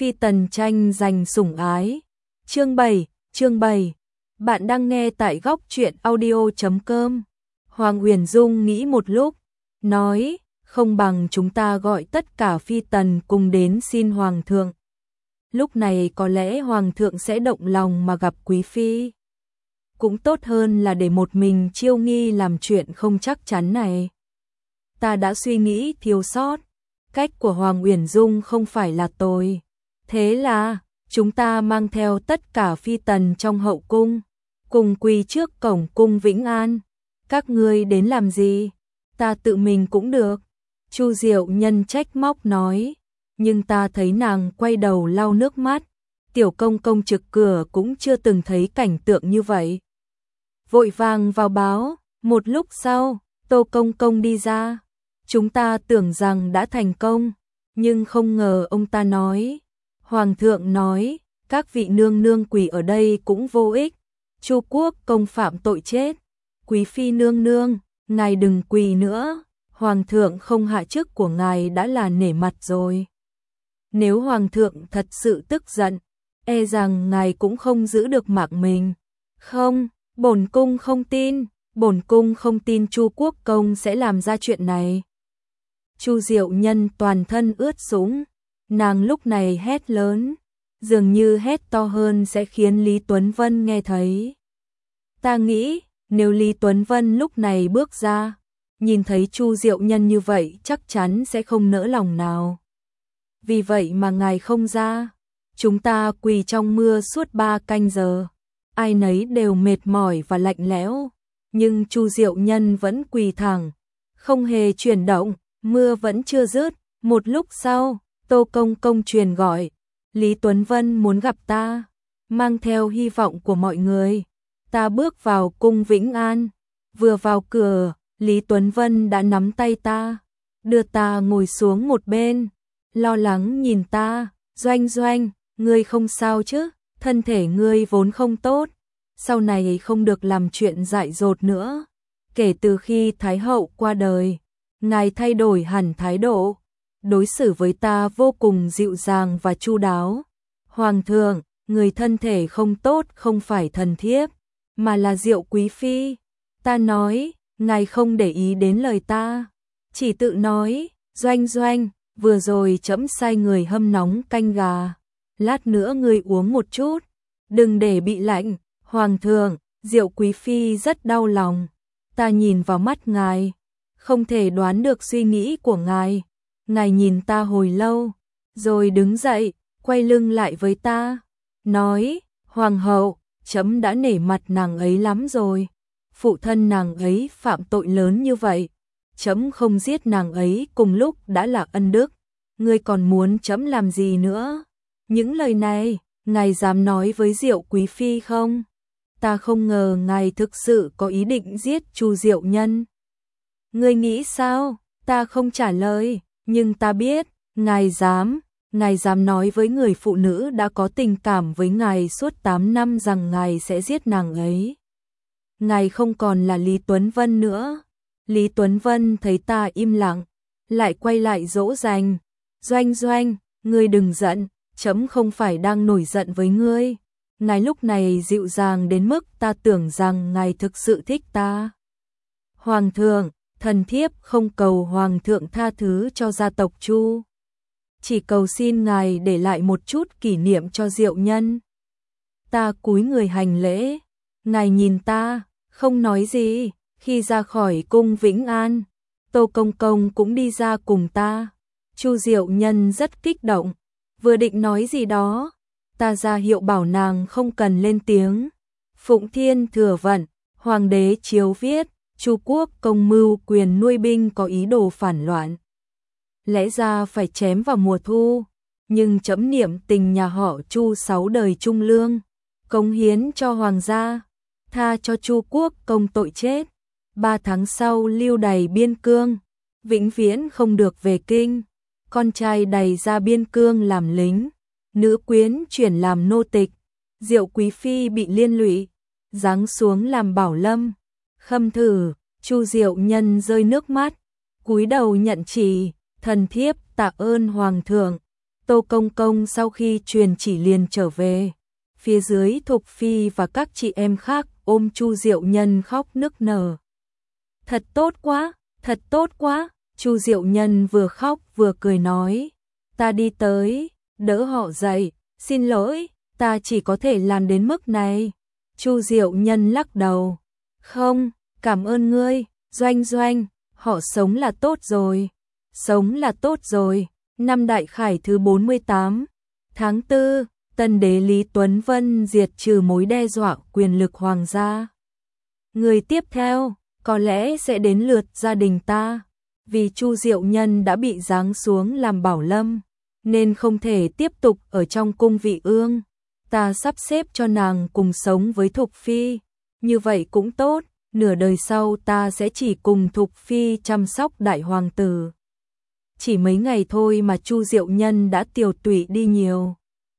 Phi tần tranh giành sủng ái. Chương 7. Bạn đang nghe tại góc truyện audio.com. Hoàng Uyển Dung nghĩ một lúc, nói, không bằng chúng ta gọi tất cả phi tần cùng đến xin Hoàng thượng. Lúc này có lẽ Hoàng thượng sẽ động lòng mà gặp quý phi. Cũng tốt hơn là để một mình Chiêu Nghi làm chuyện không chắc chắn này. Ta đã suy nghĩ thiếu sót, cách của Hoàng Uyển Dung không phải là tồi. Thế là, chúng ta mang theo tất cả phi tần trong hậu cung, cùng quỳ trước cổng cung Vĩnh An. Các ngươi đến làm gì? Ta tự mình cũng được. Chu Diệu Nhân trách móc nói, nhưng ta thấy nàng quay đầu lau nước mắt. Tiểu công công trực cửa cũng chưa từng thấy cảnh tượng như vậy. Vội vàng vào báo, một lúc sau, Tô công công đi ra. Chúng ta tưởng rằng đã thành công, nhưng không ngờ ông ta nói. Hoàng thượng nói, các vị nương nương quỳ ở đây cũng vô ích. Chu Quốc công phạm tội chết. Quý phi nương nương, ngài đừng quỳ nữa. Hoàng thượng không hạ chức của ngài đã là nể mặt rồi. Nếu Hoàng thượng thật sự tức giận, e rằng ngài cũng không giữ được mạng mình. Không, bổn cung không tin. Bổn cung không tin Chu Quốc công sẽ làm ra chuyện này. Chu Diệu Nhân toàn thân ướt sũng. Nàng lúc này hét lớn, dường như hét to hơn sẽ khiến Lý Tuấn Vân nghe thấy. Ta nghĩ, nếu Lý Tuấn Vân lúc này bước ra, nhìn thấy Chu Diệu Nhân như vậy chắc chắn sẽ không nỡ lòng nào. Vì vậy mà ngài không ra. Chúng ta quỳ trong mưa suốt 3 canh giờ. Ai nấy đều mệt mỏi và lạnh lẽo. Nhưng Chu Diệu Nhân vẫn quỳ thẳng, không hề chuyển động. Mưa vẫn chưa dứt. Một lúc sau, Tô công công truyền gọi, Lý Tuấn Vân muốn gặp ta. Mang theo hy vọng của mọi người, ta bước vào cung Vĩnh An. Vừa vào cửa, Lý Tuấn Vân đã nắm tay ta, đưa ta ngồi xuống một bên, lo lắng nhìn ta. Doanh Doanh, ngươi không sao chứ? Thân thể ngươi vốn không tốt, sau này không được làm chuyện dại dột nữa. Kể từ khi Thái hậu qua đời, ngài thay đổi hẳn thái độ, đối xử với ta vô cùng dịu dàng và chu đáo. Hoàng thượng, người thân thể không tốt không phải thần thiếp, mà là Diệu quý phi. Ta nói, ngài không để ý đến lời ta, chỉ tự nói, Doanh Doanh, vừa rồi trẫm sai người hâm nóng canh gà, lát nữa ngươi uống một chút, đừng để bị lạnh. Hoàng thượng, Diệu quý phi rất đau lòng. Ta nhìn vào mắt ngài, không thể đoán được suy nghĩ của ngài. Ngài nhìn ta hồi lâu, rồi đứng dậy, quay lưng lại với ta, nói, Hoàng hậu, trẫm đã nể mặt nàng ấy lắm rồi. Phụ thân nàng ấy phạm tội lớn như vậy, trẫm không giết nàng ấy cùng lúc đã là ân đức. Ngươi còn muốn trẫm làm gì nữa? Những lời này, ngài dám nói với Diệu quý phi không? Ta không ngờ ngài thực sự có ý định giết Chu Diệu Nhân. Ngươi nghĩ sao? Ta không trả lời, nhưng ta biết, ngài dám nói với người phụ nữ đã có tình cảm với ngài suốt 8 năm rằng ngài sẽ giết nàng ấy. Ngài không còn là Lý Tuấn Vân nữa. Lý Tuấn Vân thấy ta im lặng, lại quay lại dỗ dành. Doanh Doanh, ngươi đừng giận, trẫm không phải đang nổi giận với ngươi. Ngài lúc này dịu dàng đến mức ta tưởng rằng ngài thực sự thích ta. Hoàng thượng, thần thiếp không cầu Hoàng thượng tha thứ cho gia tộc Chu, chỉ cầu xin ngài để lại một chút kỷ niệm cho Diệu Nhân. Ta cúi người hành lễ, ngài nhìn ta, không nói gì. Khi ra khỏi cung Vĩnh An, Tô công công cũng đi ra cùng ta. Chu Diệu Nhân rất kích động, vừa định nói gì đó, ta ra hiệu bảo nàng không cần lên tiếng. Phụng Thiên thừa vận, hoàng đế chiếu viết, Chu Quốc công mưu quyền nuôi binh có ý đồ phản loạn. Lẽ ra phải chém vào mùa thu, nhưng trẫm niệm tình nhà họ Chu 6 đời trung lương, cống hiến cho hoàng gia, tha cho Chu Quốc công tội chết. 3 tháng sau lưu đày biên cương, vĩnh viễn không được về kinh. Con trai đày ra biên cương làm lính, nữ quyến chuyển làm nô tịch. Diệu quý phi bị liên lụy, giáng xuống làm bảo lâm. Khâm thử, Chu Diệu Nhân rơi nước mắt, cúi đầu nhận chỉ, thần thiếp tạ ơn Hoàng thượng. Tô Công Công sau khi truyền chỉ liền trở về. Phía dưới Thục Phi và các chị em khác ôm Chu Diệu Nhân khóc nức nở. Thật tốt quá, thật tốt quá. Chu Diệu Nhân vừa khóc vừa cười nói. Ta đi tới, đỡ họ dậy. Xin lỗi, ta chỉ có thể làm đến mức này. Chu Diệu Nhân lắc đầu. Không, cảm ơn ngươi, Doanh Doanh, họ sống là tốt rồi. Sống là tốt rồi. Năm Đại Khải thứ 48, tháng 4, Tân đế Lý Tuấn Vân diệt trừ mối đe dọa quyền lực hoàng gia. Người tiếp theo, có lẽ sẽ đến lượt gia đình ta. Vì Chu Diệu Nhân đã bị giáng xuống làm bảo lâm, nên không thể tiếp tục ở trong cung vị ương. Ta sắp xếp cho nàng cùng sống với Thục Phi. Như vậy cũng tốt, nửa đời sau ta sẽ chỉ cùng Thục Phi chăm sóc đại hoàng tử. Chỉ mấy ngày thôi mà Chu Diệu Nhân đã tiều tụy đi nhiều.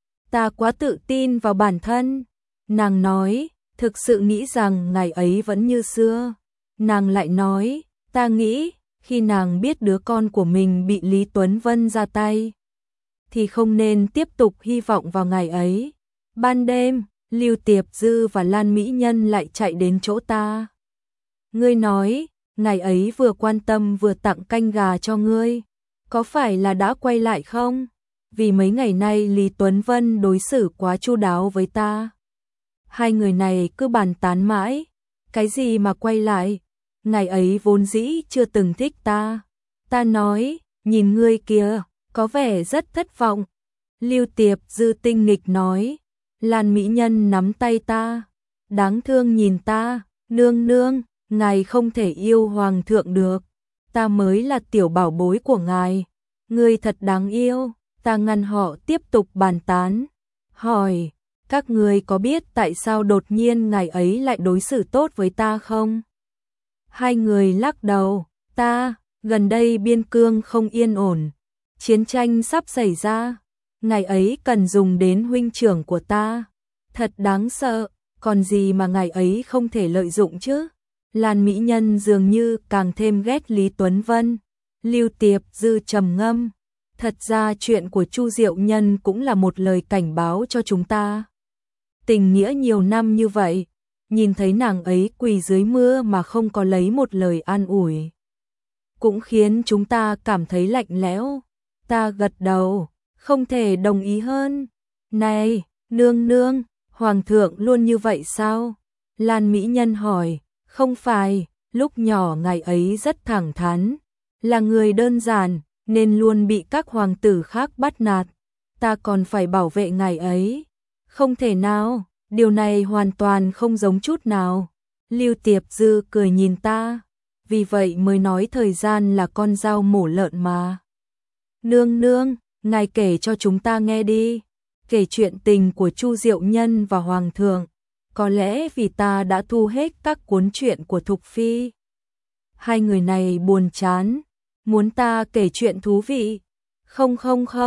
Ta quá tự tin vào bản thân. Nàng nói, thực sự nghĩ rằng ngày ấy vẫn như xưa. Nàng lại nói, ta nghĩ, khi nàng biết đứa con của mình bị Lý Tuấn Vân ra tay, thì không nên tiếp tục hy vọng vào ngày ấy. Ban đêm, Lưu Tiệp Dư và Lan Mỹ Nhân lại chạy đến chỗ ta. Ngươi nói, ngày ấy vừa quan tâm vừa tặng canh gà cho ngươi. Có phải là đã quay lại không? Vì mấy ngày nay Lý Tuấn Vân đối xử quá chu đáo với ta. Hai người này cứ bàn tán mãi. Cái gì mà quay lại? Ngày ấy vốn dĩ chưa từng thích ta. Ta nói, nhìn ngươi kìa, có vẻ rất thất vọng. Lưu Tiệp Dư tinh nghịch nói. Lan Mỹ Nhân nắm tay ta. Đáng thương nhìn ta, nương nương, ngài không thể yêu hoàng thượng được. Ta mới là tiểu bảo bối của ngài. Ngươi thật đáng yêu. Ta ngăn họ tiếp tục bàn tán. Hỏi, các ngươi có biết tại sao đột nhiên ngày ấy lại đối xử tốt với ta không? Hai người lắc đầu. Gần đây biên cương không yên ổn. Chiến tranh sắp xảy ra. Ngày ấy cần dùng đến huynh trưởng của ta. Thật đáng sợ, còn gì mà ngày ấy không thể lợi dụng chứ? Lan Mỹ Nhân dường như càng thêm ghét Lý Tuấn Vân. Lưu Tiệp Dư trầm ngâm. Thật ra chuyện của Chu Diệu Nhân cũng là một lời cảnh báo cho chúng ta. Tình nghĩa nhiều năm như vậy, nhìn thấy nàng ấy quỳ dưới mưa mà không có lấy một lời an ủi, cũng khiến chúng ta cảm thấy lạnh lẽo. Ta gật đầu, không thể đồng ý hơn. Này, nương nương, hoàng thượng luôn như vậy sao? Lan Mỹ Nhân hỏi. Không phải, lúc nhỏ ngày ấy rất thẳng thắn, là người đơn giản, nên luôn bị các hoàng tử khác bắt nạt. Ta còn phải bảo vệ ngày ấy. Không thể nào, điều này hoàn toàn không giống chút nào. Lưu Tiệp Dư cười nhìn ta. Vì vậy mới nói thời gian là con dao mổ lợn mà. Nương nương, ngài kể cho chúng ta nghe đi. Kể chuyện tình của Chu Diệu Nhân và hoàng thượng. Có lẽ vì ta đã thu hết các cuốn truyện của Thục Phi. Hai người này buồn chán, muốn ta kể chuyện thú vị. Không,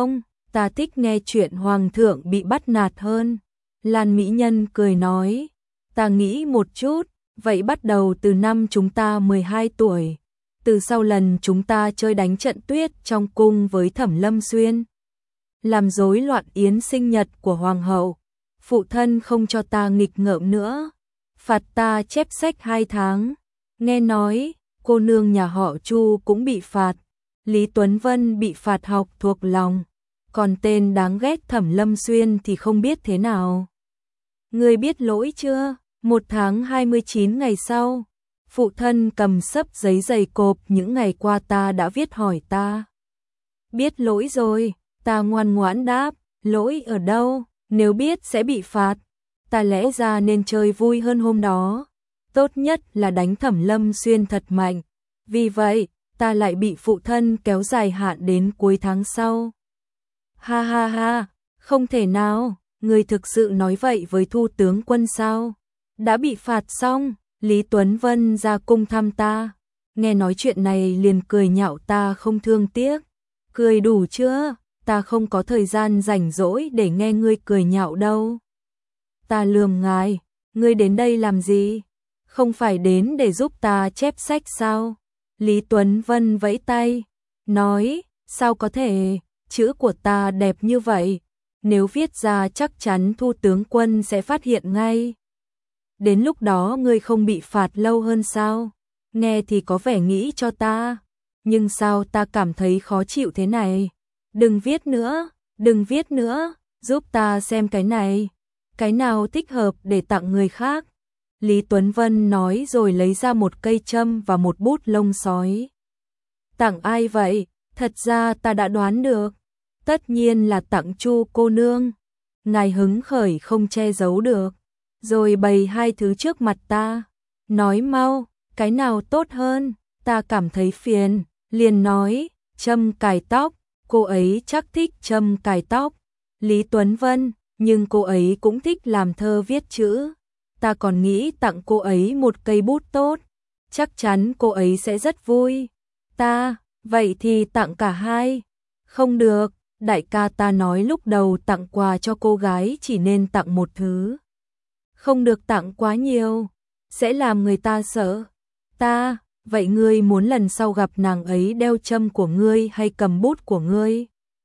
ta thích nghe chuyện hoàng thượng bị bắt nạt hơn. Lan Mỹ Nhân cười nói. Ta nghĩ một chút, vậy bắt đầu từ năm chúng ta 12 tuổi. Từ sau lần chúng ta chơi đánh trận tuyết trong cung với Thẩm Lâm Xuyên, làm rối loạn yến sinh nhật của hoàng hậu. Phụ thân không cho ta nghịch ngợm nữa, phạt ta chép sách 2 tháng. Nghe nói, cô nương nhà họ Chu cũng bị phạt. Lý Tuấn Vân bị phạt học thuộc lòng, còn tên đáng ghét Thẩm Lâm Xuyên thì không biết thế nào. Ngươi biết lỗi chưa? 1 tháng 29 ngày sau, phụ thân cầm xấp giấy dày cộp những ngày qua ta đã viết hỏi ta. Biết lỗi rồi, ta ngoan ngoãn đáp, lỗi ở đâu? Nếu biết sẽ bị phạt, ta lẽ ra nên chơi vui hơn hôm đó. Tốt nhất là đánh Thẩm Lâm Xuyên thật mạnh. Vì vậy, ta lại bị phụ thân kéo dài hạn đến cuối tháng sau. Ha ha ha, không thể nào, người thực sự nói vậy với Thu tướng quân sao? Đã bị phạt xong, Lý Tuấn Vân ra cung thăm ta. Nghe nói chuyện này liền cười nhạo ta không thương tiếc. Cười đủ chưa? Ta không có thời gian rảnh rỗi để nghe ngươi cười nhạo đâu. Ta lườm ngài, ngươi đến đây làm gì? Không phải đến để giúp ta chép sách sao? Lý Tuấn Vân vẫy tay, nói, sao có thể, chữ của ta đẹp như vậy, nếu viết ra chắc chắn Thu tướng quân sẽ phát hiện ngay. Đến lúc đó ngươi không bị phạt lâu hơn sao? Nghe thì có vẻ nghĩ cho ta, nhưng sao ta cảm thấy khó chịu thế này? Đừng viết nữa, đừng viết nữa, giúp ta xem cái này. Cái nào thích hợp để tặng người khác? Lý Tuấn Vân nói rồi lấy ra một cây châm và một bút lông sói. Tặng ai vậy? Thật ra ta đã đoán được. Tất nhiên là tặng Chu cô nương. Ngài hứng khởi không che giấu được. Rồi bày hai thứ trước mặt ta. Nói mau, cái nào tốt hơn? Ta cảm thấy phiền. Liền nói, châm cài tóc. Cô ấy chắc thích châm cài tóc. Lý Tuấn Vân, nhưng cô ấy cũng thích làm thơ viết chữ. Ta còn nghĩ tặng cô ấy một cây bút tốt. Chắc chắn cô ấy sẽ rất vui. Ta, vậy thì tặng cả hai. Không được, đại ca ta nói lúc đầu tặng quà cho cô gái chỉ nên tặng một thứ. Không được tặng quá nhiều, sẽ làm người ta sợ. Ta, vậy ngươi muốn lần sau gặp nàng ấy đeo châm của ngươi hay cầm bút của ngươi?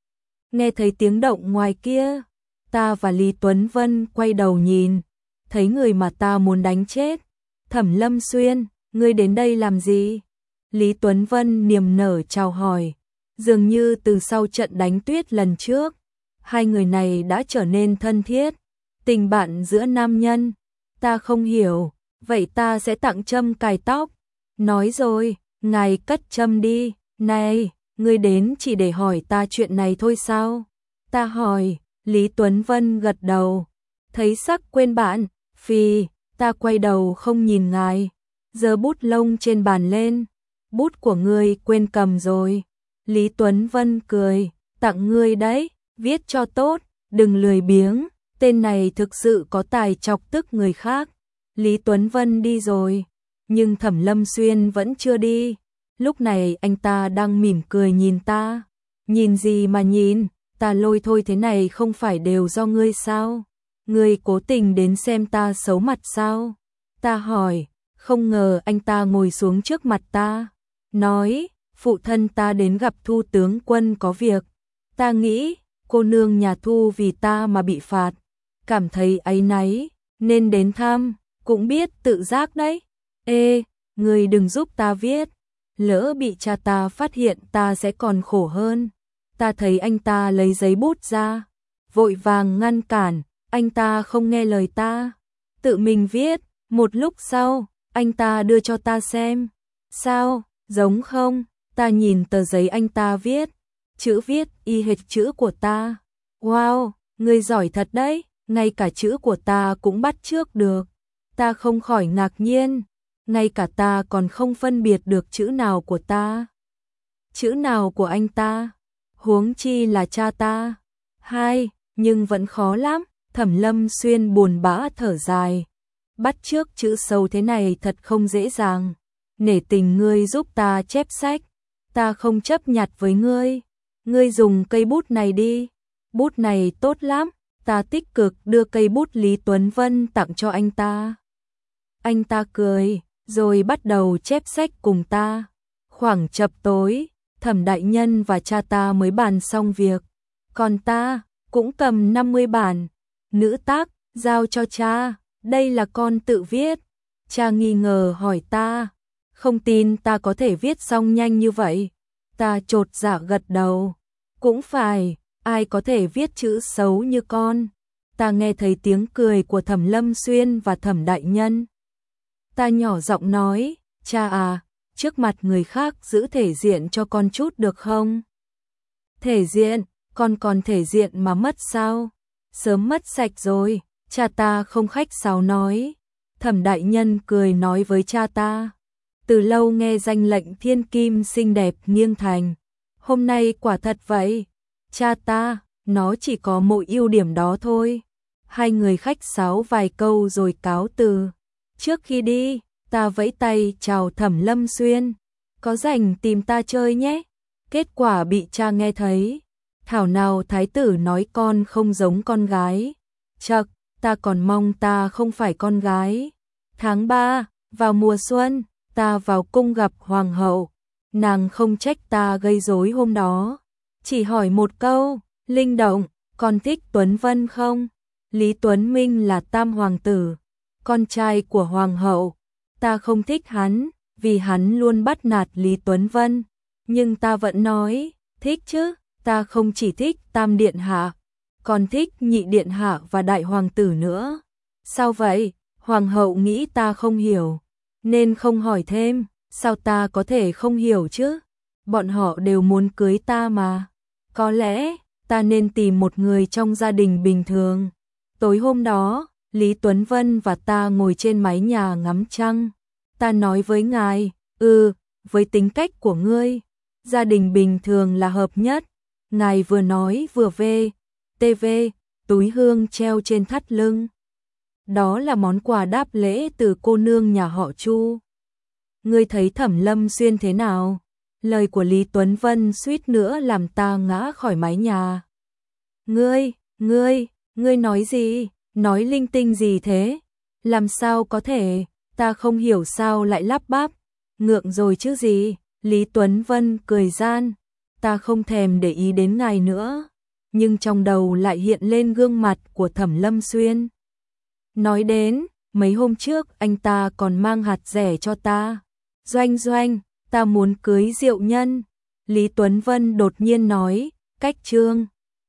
Nghe thấy tiếng động ngoài kia, ta và Lý Tuấn Vân quay đầu nhìn, thấy người mà ta muốn đánh chết. Thẩm Lâm Xuyên, ngươi đến đây làm gì? Lý Tuấn Vân niềm nở chào hỏi. Dường như từ sau trận đánh tuyết lần trước, hai người này đã trở nên thân thiết. Tình bạn giữa nam nhân, ta không hiểu, vậy ta sẽ tặng châm cài tóc. Nói rồi, ngài cất châm đi. Này, ngươi đến chỉ để hỏi ta chuyện này thôi sao? Ta hỏi. Lý Tuấn Vân gật đầu. Thấy sắc quên bạn, phì, ta quay đầu không nhìn ngài. Giơ bút lông trên bàn lên. Bút của ngươi quên cầm rồi. Lý Tuấn Vân cười, tặng ngươi đấy, viết cho tốt, đừng lười biếng, tên này thực sự có tài chọc tức người khác. Lý Tuấn Vân đi rồi, nhưng Thẩm Lâm Xuyên vẫn chưa đi. Lúc này anh ta đang mỉm cười nhìn ta. Nhìn gì mà nhìn, ta lôi thôi thế này không phải đều do ngươi sao? Ngươi cố tình đến xem ta xấu mặt sao? Ta hỏi, không ngờ anh ta ngồi xuống trước mặt ta. Nói, phụ thân ta đến gặp Thu tướng quân có việc. Ta nghĩ, cô nương nhà Thu vì ta mà bị phạt. Cảm thấy áy náy, nên đến thăm, cũng biết tự giác đấy. Ê, người đừng giúp ta viết. Lỡ bị cha ta phát hiện ta sẽ còn khổ hơn. Ta thấy anh ta lấy giấy bút ra, vội vàng ngăn cản, anh ta không nghe lời ta. Tự mình viết, một lúc sau, anh ta đưa cho ta xem. Sao, giống không? Ta nhìn tờ giấy anh ta viết, chữ viết y hệt chữ của ta. Wow, người giỏi thật đấy, ngay cả chữ của ta cũng bắt chước được. Ta không khỏi ngạc nhiên, ngay cả ta còn không phân biệt được chữ nào của ta, chữ nào của anh ta, huống chi là cha ta. Hai, nhưng vẫn khó lắm. Thẩm Lâm Xuyên buồn bã thở dài. Bắt chước chữ sâu thế này thật không dễ dàng. Nể tình ngươi giúp ta chép sách. Ta không chấp nhặt với ngươi. Ngươi dùng cây bút này đi. Bút này tốt lắm. Ta tích cực đưa cây bút Lý Tuấn Vân tặng cho anh ta. Anh ta cười, rồi bắt đầu chép sách cùng ta. Khoảng chập tối, Thẩm đại nhân và cha ta mới bàn xong việc. Còn ta cũng cầm 50 bản. Nữ tác, giao cho cha. Đây là con tự viết. Cha nghi ngờ hỏi ta. Không tin ta có thể viết xong nhanh như vậy. Ta chột dạ gật đầu. Cũng phải, ai có thể viết chữ xấu như con. Ta nghe thấy tiếng cười của Thẩm Lâm Xuyên và Thẩm đại nhân. Ta nhỏ giọng nói, cha à, trước mặt người khác giữ thể diện cho con chút được không? Thể diện, con còn thể diện mà mất sao? Sớm mất sạch rồi, cha ta không khách sáo nói. Thẩm đại nhân cười nói với cha ta. Từ lâu nghe danh lệnh thiên kim xinh đẹp nghiêng thành. Hôm nay quả thật vậy. Cha ta, nó chỉ có mỗi ưu điểm đó thôi. Hai người khách sáo vài câu rồi cáo từ. Trước khi đi, ta vẫy tay chào Thẩm Lâm Xuyên. Có rảnh tìm ta chơi nhé. Kết quả bị cha nghe thấy. Thảo nào thái tử nói con không giống con gái. Chậc, ta còn mong ta không phải con gái. Tháng 3, vào mùa xuân, ta vào cung gặp hoàng hậu. Nàng không trách ta gây rối hôm đó. chỉ hỏi một câu, linh động, con thích Tuấn Vân không? Lý Tuấn Minh là tam hoàng tử, con trai của hoàng hậu, ta không thích hắn, vì hắn luôn bắt nạt Lý Tuấn Vân, nhưng ta vẫn nói, thích chứ, ta không chỉ thích tam điện hạ, còn thích nhị điện hạ và đại hoàng tử nữa. Sao vậy? Hoàng hậu nghĩ ta không hiểu, nên không hỏi thêm, sao ta có thể không hiểu chứ? Bọn họ đều muốn cưới ta mà. Có lẽ, ta nên tìm một người trong gia đình bình thường. Tối hôm đó, Lý Tuấn Vân và ta ngồi trên mái nhà ngắm trăng. Ta nói với ngài, với tính cách của ngươi, gia đình bình thường là hợp nhất. Ngài vừa nói vừa về, túi hương treo trên thắt lưng. Đó là món quà đáp lễ từ cô nương nhà họ Chu. Ngươi thấy Thẩm Lâm Xuyên thế nào? Lời của Lý Tuấn Vân suýt nữa làm ta ngã khỏi mái nhà. Ngươi nói gì? Nói linh tinh gì thế? Làm sao có thể? Ta không hiểu sao lại lắp bắp. Ngượng rồi chứ gì? Lý Tuấn Vân cười gian. Ta không thèm để ý đến ngài nữa. Nhưng trong đầu lại hiện lên gương mặt của Thẩm Lâm Xuyên. Nói đến, mấy hôm trước anh ta còn mang hạt rẻ cho ta. Doanh, ta muốn cưới Diệu Nhân. Lý Tuấn Vân đột nhiên nói, cách trương.